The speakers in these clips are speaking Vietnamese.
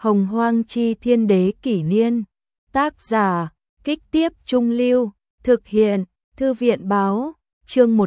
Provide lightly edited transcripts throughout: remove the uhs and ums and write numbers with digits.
Hồng Hoang Chi Thiên Đế Kỷ Niên. Tác giả, Kích Tiếp Trung Lưu. Thực hiện, Thư viện Báo. Chương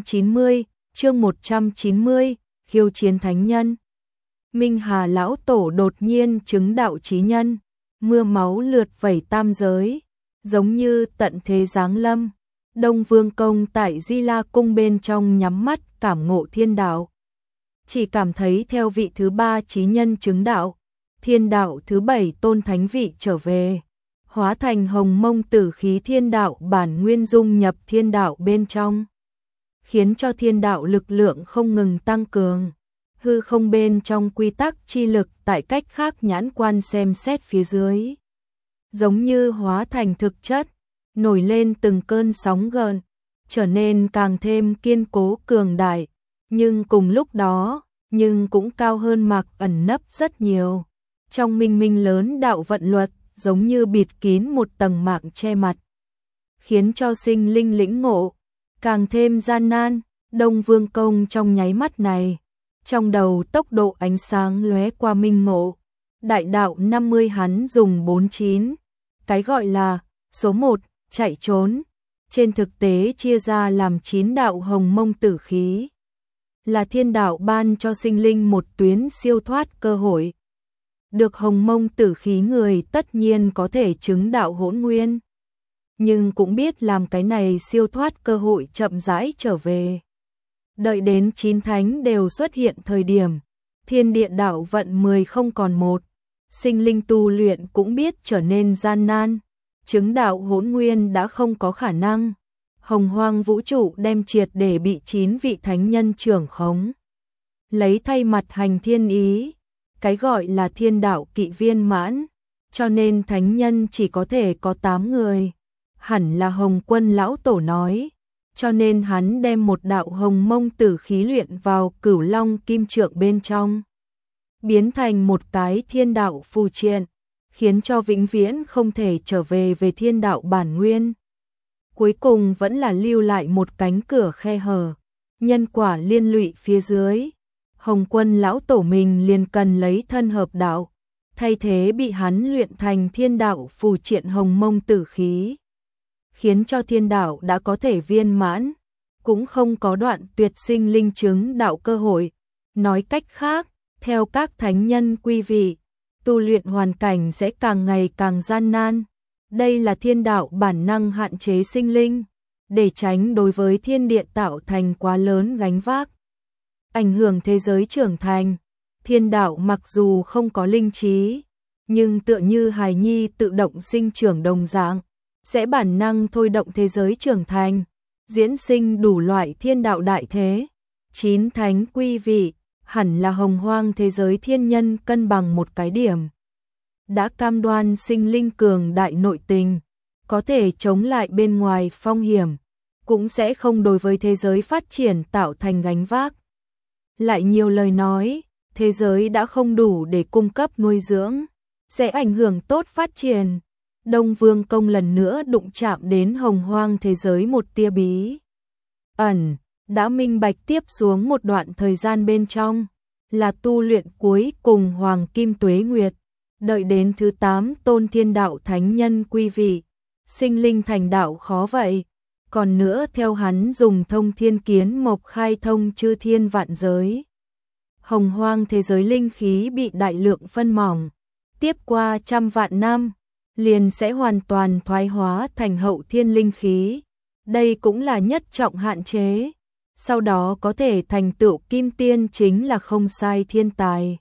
190, khiêu chiến thánh nhân. Minh Hà lão tổ đột nhiên chứng đạo chí nhân, mưa máu lượt vẩy tam giới, giống như tận thế giáng lâm. Đông Vương Công tại Di La Cung bên trong nhắm mắt cảm ngộ thiên đạo. Chỉ cảm thấy theo vị thứ 3 chí nhân chứng đạo, thiên đạo thứ 7 tôn thánh vị trở về, hóa thành hồng mông tử khí thiên đạo bản nguyên dung nhập thiên đạo bên trong, khiến cho thiên đạo lực lượng không ngừng tăng cường. Hư không bên trong quy tắc chi lực tại cách khác nhãn quan xem xét phía dưới, giống như hóa thành thực chất, nổi lên từng cơn sóng gợn, trở nên càng thêm kiên cố cường đại, nhưng cùng lúc đó, nhưng cũng cao hơn mạc ẩn nấp rất nhiều. Trong minh minh lớn đạo vận luật, giống như bịt kín một tầng mạng che mặt, khiến cho sinh linh lĩnh ngộ càng thêm gian nan. Đông Vương Công trong nháy mắt này, trong đầu tốc độ ánh sáng lóe qua minh ngộ. Đại đạo 50 hắn dùng 49, cái gọi là số 1, chạy trốn, trên thực tế chia ra làm 9 đạo hồng mông tử khí, là thiên đạo ban cho sinh linh một tuyến siêu thoát cơ hội. Được hồng mông tử khí người tất nhiên có thể chứng đạo hỗn nguyên, nhưng cũng biết làm cái này siêu thoát cơ hội chậm rãi trở về. Đợi đến 9 thánh đều xuất hiện thời điểm, thiên địa đạo vận 10 không còn một, sinh linh tu luyện cũng biết trở nên gian nan, chứng đạo hỗn nguyên đã không có khả năng. Hồng hoang vũ trụ đem triệt để bị 9 vị thánh nhân trưởng khống, lấy thay mặt hành thiên ý, cái gọi là thiên đạo kỵ viên mãn, cho nên thánh nhân chỉ có thể có 8 người, hẳn là Hồng Quân lão tổ nói, cho nên hắn đem một đạo hồng mông tử khí luyện vào Cửu Long kim trượng bên trong, biến thành một cái thiên đạo phù triện, khiến cho vĩnh viễn không thể trở về về thiên đạo bản nguyên. Cuối cùng vẫn là lưu lại một cánh cửa khe hở, nhân quả liên lụy phía dưới. Hồng Quân lão tổ mình liền cần lấy thân hợp đạo, thay thế bị hắn luyện thành thiên đạo phù triện hồng mông tử khí, khiến cho thiên đạo đã có thể viên mãn, cũng không có đoạn tuyệt sinh linh chứng đạo cơ hội. Nói cách khác, theo các thánh nhân quy vị, tu luyện hoàn cảnh sẽ càng ngày càng gian nan. Đây là thiên đạo bản năng hạn chế sinh linh, để tránh đối với thiên địa tạo thành quá lớn gánh vác, ảnh hưởng thế giới trưởng thành. Thiên đạo mặc dù không có linh trí, nhưng tựa như hài nhi tự động sinh trưởng đồng dạng, sẽ bản năng thôi động thế giới trưởng thành, diễn sinh đủ loại thiên đạo đại thế. 9 thánh quy vị, hẳn là hồng hoang thế giới thiên nhân cân bằng một cái điểm, đã cam đoan sinh linh cường đại nội tình, có thể chống lại bên ngoài phong hiểm, cũng sẽ không đối với thế giới phát triển tạo thành gánh vác. Lại nhiều lời nói, thế giới đã không đủ để cung cấp nuôi dưỡng, sẽ ảnh hưởng tốt phát triển. Đông Vương Công lần nữa đụng chạm đến hồng hoang thế giới một tia bí ẩn, đã minh bạch tiếp xuống một đoạn thời gian bên trong, là tu luyện cuối cùng Hoàng Kim Tuế Nguyệt. Đợi đến thứ 8 tôn thiên đạo thánh nhân quy vị, sinh linh thành đạo khó vậy. Còn nữa theo hắn dùng thông thiên kiến mộc khai thông chư thiên vạn giới, hồng hoang thế giới linh khí bị đại lượng phân mỏng, tiếp qua trăm vạn năm, liền sẽ hoàn toàn thoái hóa thành hậu thiên linh khí. Đây cũng là nhất trọng hạn chế, sau đó có thể thành tựu kim tiên chính là không sai thiên tài.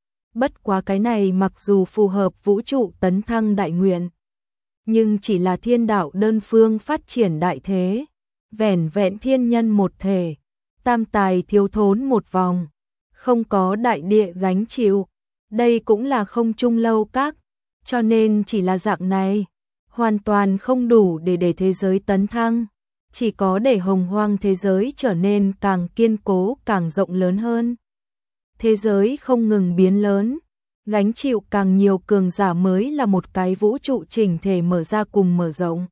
Bất quá cái này mặc dù phù hợp vũ trụ tấn thăng đại nguyện, nhưng chỉ là thiên đạo đơn phương phát triển đại thế, vẻn vẹn thiên nhân một thể, tam tài thiếu thốn một vòng, không có đại địa gánh chịu. Đây cũng là không trung lâu các, cho nên chỉ là dạng này, hoàn toàn không đủ để thế giới tấn thăng, chỉ có để hồng hoang thế giới trở nên càng kiên cố càng rộng lớn hơn. Thế giới không ngừng biến lớn, gánh chịu càng nhiều cường giả mới là một cái vũ trụ chỉnh thể mở ra cùng mở rộng.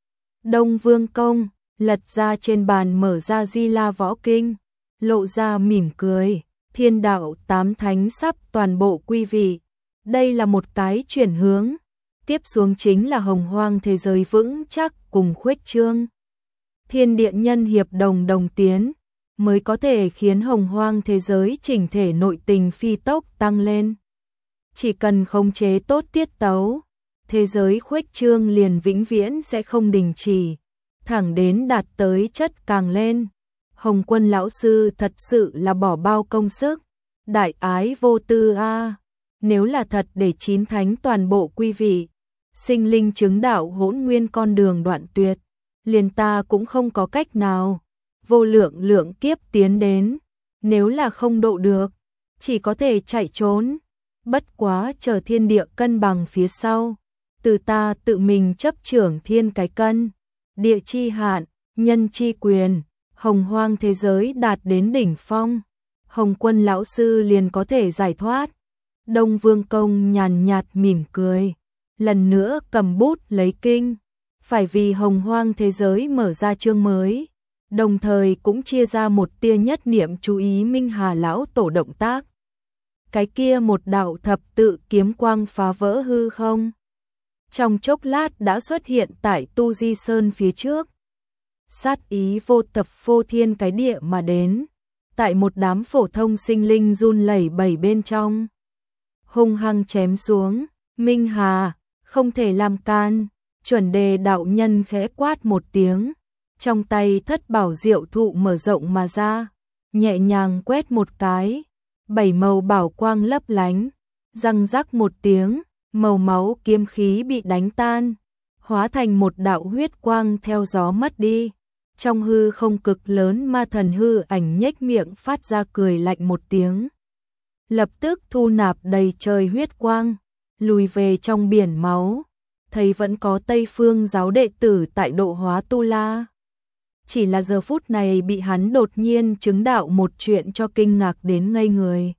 Đông Vương Công lật ra trên bàn mở ra Di La Võ Kinh, lộ ra mỉm cười. Thiên đạo 8 thánh sắp toàn bộ quy vị, Đây là một cái chuyển hướng. Tiếp xuống chính là hồng hoang thế giới vững chắc cùng khuếch trương. Thiên địa nhân hiệp đồng đồng tiến, mới có thể khiến hồng hoang thế giới chỉnh thể nội tình phi tốc tăng lên. Chỉ cần khống chế tốt tiết tấu, thế giới khuếch trương liền vĩnh viễn sẽ không đình chỉ, thẳng đến đạt tới chất càng lên. Hồng Quân lão sư thật sự là bỏ bao công sức, đại ái vô tư a. Nếu là thật để chín thánh toàn bộ quy vị, sinh linh chứng đạo hỗn nguyên con đường đoạn tuyệt, liền ta cũng không có cách nào. Vô lượng lượng kiếp tiến đến, nếu là không độ được, chỉ có thể chạy trốn. Bất quá chờ thiên địa cân bằng phía sau, từ ta tự mình chấp trưởng thiên cái cân, địa chi hạn, nhân chi quyền, hồng hoang thế giới đạt đến đỉnh phong, Hồng Quân lão sư liền có thể giải thoát. Đông Vương Công nhàn nhạt mỉm cười, lần nữa cầm bút lấy kinh, phải vì hồng hoang thế giới mở ra chương mới, đồng thời cũng chia ra một tia nhất niệm chú ý Minh Hà lão tổ động tác. Cái kia một đạo thập tự kiếm quang phá vỡ hư không, trong chốc lát đã xuất hiện tại Tu Di Sơn phía trước. Sát ý vô tập phô thiên cái địa mà đến, tại một đám phổ thông sinh linh run lẩy bẩy bên trong, hung hăng chém xuống. Minh Hà, không thể làm can. Chuẩn Đề đạo nhân khẽ quát một tiếng, trong tay thất bảo diệu thụ mở rộng mà ra, nhẹ nhàng quét một cái, 7 màu bảo quang lấp lánh, răng rắc một tiếng, màu máu kiếm khí bị đánh tan, hóa thành một đạo huyết quang theo gió mất đi. Trong hư không cực lớn ma thần hư ảnh nhếch miệng phát ra cười lạnh một tiếng, lập tức thu nạp đầy trời huyết quang, lùi về trong biển máu. Thấy vẫn có Tây Phương giáo đệ tử tại độ hóa tu la. Chỉ là giờ phút này bị hắn đột nhiên chứng đạo một chuyện cho kinh ngạc đến ngây người.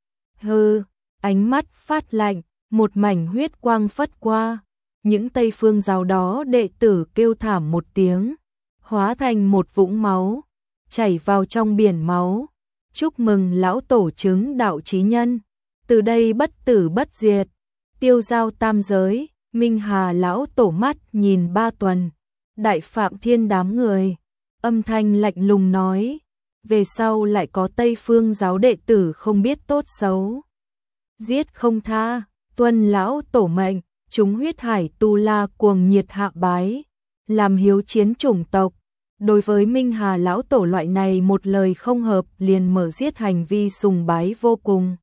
Hừ, ánh mắt phát lạnh, một mảnh huyết quang phất qua. Những Tây Phương giáo đó đệ tử kêu thảm một tiếng, hóa thành một vũng máu, chảy vào trong biển máu. Chúc mừng lão tổ chứng đạo chí nhân, từ đây bất tử bất diệt, tiêu giao tam giới. Minh Hà lão tổ mắt nhìn Ba Tuần, Đại Phạm Thiên đám người, âm thanh lạnh lùng nói, về sau lại có Tây Phương giáo đệ tử không biết tốt xấu, giết không tha. Tuân lão tổ mệnh, chúng huyết hải tu la cuồng nhiệt hạ bái, làm hiếu chiến chủng tộc. Đối với Minh Hà lão tổ loại này một lời không hợp liền mở giết hành vi sùng bái vô cùng.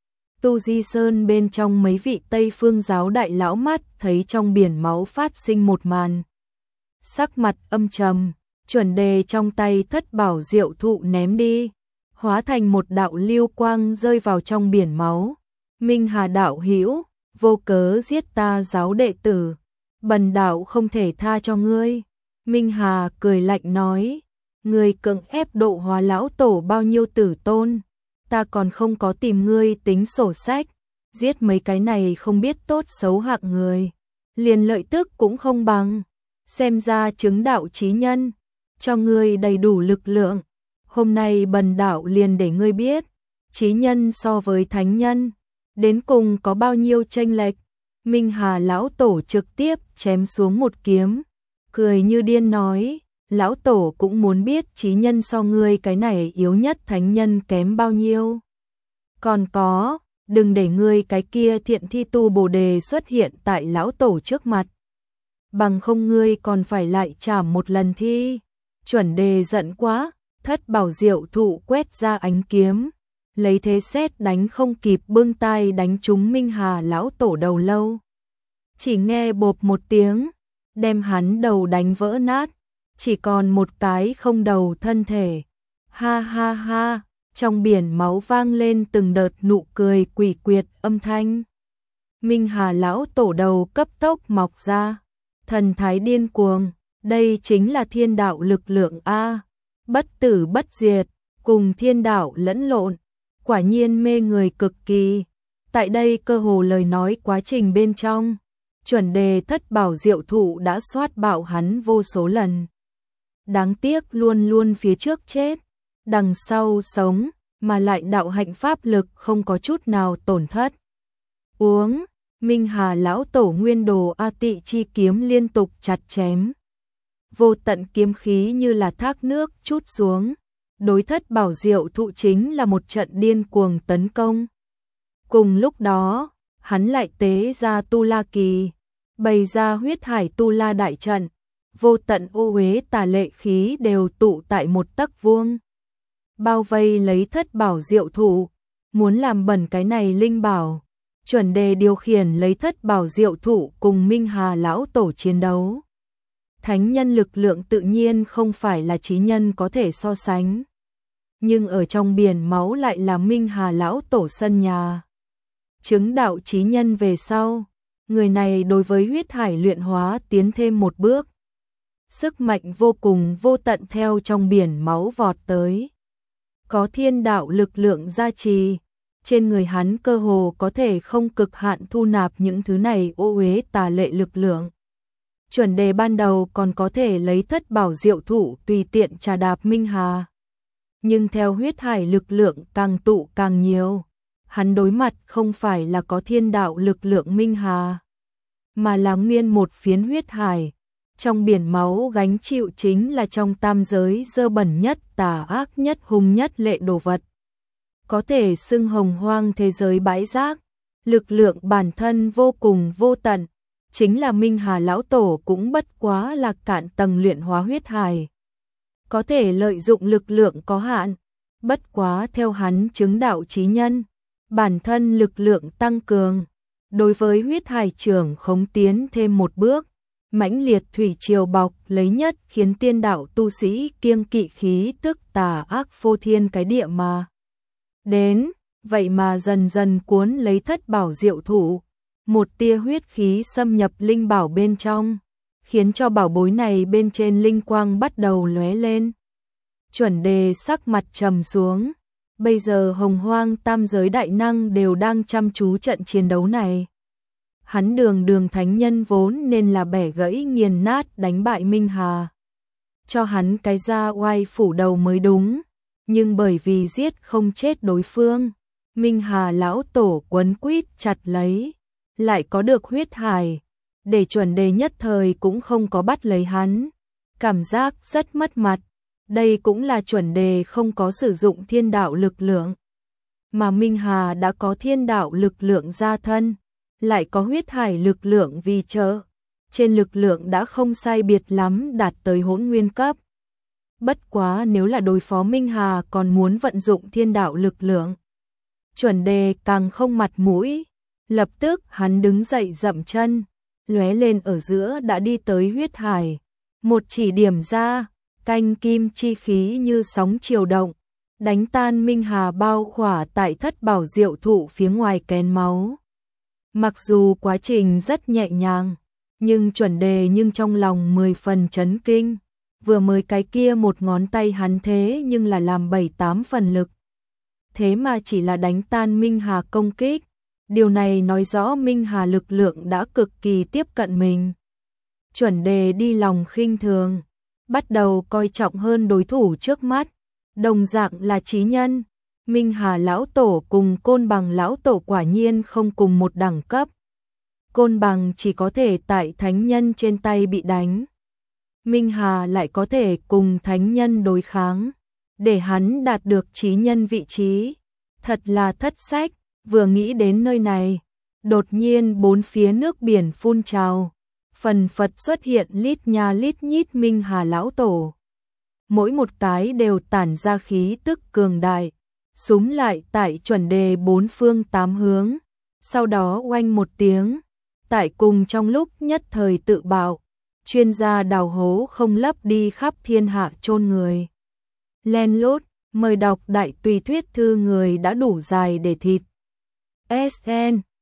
Tu Di Sơn bên trong mấy vị Tây Phương giáo đại lão mắt thấy trong biển máu phát sinh một màn, sắc mặt âm trầm. Chuẩn Đề trong tay thất bảo diệu thụ ném đi, hóa thành một đạo lưu quang rơi vào trong biển máu. Minh Hà đạo hữu, vô cớ giết ta giáo đệ tử, bần đạo không thể tha cho ngươi. Minh Hà cười lạnh nói, ngươi cưỡng ép độ hóa lão tổ bao nhiêu tử tôn, ta còn không có tìm ngươi tính sổ sách, giết mấy cái này không biết tốt xấu hạng người, liền lợi tức cũng không bằng. Xem ra chứng đạo chí nhân, cho ngươi đầy đủ lực lượng. Hôm nay bần đạo liền để ngươi biết, chí nhân so với thánh nhân, đến cùng có bao nhiêu chênh lệch. Minh Hà lão tổ trực tiếp chém xuống một kiếm, cười như điên nói, lão tổ cũng muốn biết chí nhân so ngươi cái này yếu nhất thánh nhân kém bao nhiêu. Còn có, đừng để ngươi cái kia thiện thi tu bồ đề xuất hiện tại lão tổ trước mặt, bằng không ngươi còn phải lại trảm một lần thi. Chuẩn Đề giận quá, thất bảo diệu thụ quét ra ánh kiếm, lấy thế sét đánh không kịp bưng tay đánh trúng Minh Hà lão tổ đầu lâu. Chỉ nghe bộp một tiếng, đem hắn đầu đánh vỡ nát, chỉ còn một cái không đầu thân thể. Ha ha ha, trong biển máu vang lên từng đợt nụ cười quỷ quyệt âm thanh. Minh Hà lão tổ đầu cấp tốc mọc ra, thần thái điên cuồng, đây chính là thiên đạo lực lượng a, bất tử bất diệt, cùng thiên đạo lẫn lộn, quả nhiên mê người cực kỳ. Tại đây cơ hồ lời nói quá trình bên trong, Chuẩn Đề thất bảo diệu thụ đã soát bạo hắn vô số lần. Đáng tiếc luôn luôn phía trước chết, đằng sau sống, mà lại đạo hạnh pháp lực không có chút nào tổn thất. Uống, Minh Hà lão tổ nguyên đồ A Tị chi kiếm liên tục chặt chém. Vô tận kiếm khí như là thác nước trút xuống. Đối thất bảo diệu thụ chính là một trận điên cuồng tấn công. Cùng lúc đó, hắn lại tế ra Tu La Kỳ, bày ra huyết hải Tu La đại trận, vô tận ô uế tà lệ khí đều tụ tại một tấc vuông. Bao vây lấy thất bảo diệu thụ, muốn làm bẩn cái này linh bảo. Chuẩn đề điều khiển lấy thất bảo diệu thụ cùng Minh Hà lão tổ chiến đấu. Thánh nhân lực lượng tự nhiên không phải là chí nhân có thể so sánh. Nhưng ở trong biển máu lại là Minh Hà lão tổ sân nhà. Chứng đạo chí nhân về sau, người này đối với huyết hải luyện hóa tiến thêm một bước. Sức mạnh vô cùng vô tận theo trong biển máu vọt tới. Có thiên đạo lực lượng gia trì, trên người hắn cơ hồ có thể không cực hạn thu nạp những thứ này ô uế tà lệ lực lượng. Chuẩn đề ban đầu còn có thể lấy thất bảo diệu thụ tùy tiện trà đạp Minh Hà. Nhưng theo huyết hải lực lượng càng tụ càng nhiều, hắn đối mặt không phải là có thiên đạo lực lượng Minh Hà, mà là nguyên một phiến huyết hải. Trong biển máu gánh chịu chính là trong tam giới dơ bẩn nhất, tà ác nhất, hung nhất lệ đồ vật. Có thể xưng hồng hoang thế giới bãi rác, lực lượng bản thân vô cùng vô tận, chính là Minh Hà lão tổ cũng bất quá là cạn tầng luyện hóa huyết hải. Có thể lợi dụng lực lượng có hạn, bất quá theo hắn chứng đạo chí nhân, bản thân lực lượng tăng cường, đối với huyết hải trưởng khống tiến thêm một bước. Mãnh liệt thủy triều bọc lấy nhất khiến tiên đạo tu sĩ kiêng kỵ khí tức tà ác phô thiên cái địa mà đến, vậy mà dần dần cuốn lấy thất bảo diệu thụ, một tia huyết khí xâm nhập linh bảo bên trong, khiến cho bảo bối này bên trên linh quang bắt đầu lóe lên. Chuẩn đề sắc mặt trầm xuống, bây giờ hồng hoang tam giới đại năng đều đang chăm chú trận chiến đấu này. Hắn đường thánh nhân vốn nên là bẻ gãy nghiền nát đánh bại Minh Hà, cho hắn cái ra oai phủ đầu mới đúng, nhưng bởi vì giết không chết đối phương, Minh Hà lão tổ quấn quýt chặt lấy, lại có được huyết hải, để chuẩn đề nhất thời cũng không có bắt lấy hắn, cảm giác rất mất mặt. Đây cũng là chuẩn đề không có sử dụng thiên đạo lực lượng, mà Minh Hà đã có thiên đạo lực lượng gia thân, lại có huyết hải lực lượng vì trợ, trên lực lượng đã không sai biệt lắm đạt tới hỗn nguyên cấp. Bất quá nếu là đối phó Minh Hà còn muốn vận dụng thiên đạo lực lượng, chuẩn đề càng không mặt mũi. Lập tức hắn đứng dậy dậm chân, lóe lên ở giữa đã đi tới huyết hải, một chỉ điểm ra, canh kim chi khí như sóng chiều động, đánh tan Minh Hà bao khỏa tại thất bảo diệu thụ phía ngoài kén máu. Mặc dù quá trình rất nhẹ nhàng, nhưng chuẩn đề nhưng trong lòng 10 phần chấn kinh, vừa mới cái kia một ngón tay hắn thế nhưng là làm 7-8 phần lực. Thế mà chỉ là đánh tan Minh Hà công kích, điều này nói rõ Minh Hà lực lượng đã cực kỳ tiếp cận mình. Chuẩn đề đi lòng khinh thường, bắt đầu coi trọng hơn đối thủ trước mắt, đồng dạng là chí nhân. Minh Hà lão tổ cùng Côn Bằng lão tổ quả nhiên không cùng một đẳng cấp. Côn Bằng chỉ có thể tại thánh nhân trên tay bị đánh. Minh Hà lại có thể cùng thánh nhân đối kháng, để hắn đạt được chí nhân vị trí. Thật là thất sách, vừa nghĩ đến nơi này, đột nhiên bốn phía nước biển phun trào, phần phật xuất hiện lít nha lít nhít Minh Hà lão tổ. Mỗi một cái đều tản ra khí tức cường đại, súm lại tại chuẩn đề bốn phương tám hướng, sau đó oanh một tiếng, tại cùng trong lúc nhất thời tự bạo, chuyên gia đào hố không lấp đi khắp thiên hạ chôn người. Len lút, mời đọc đại tùy thuyết thư người đã đủ dài để thịt. SN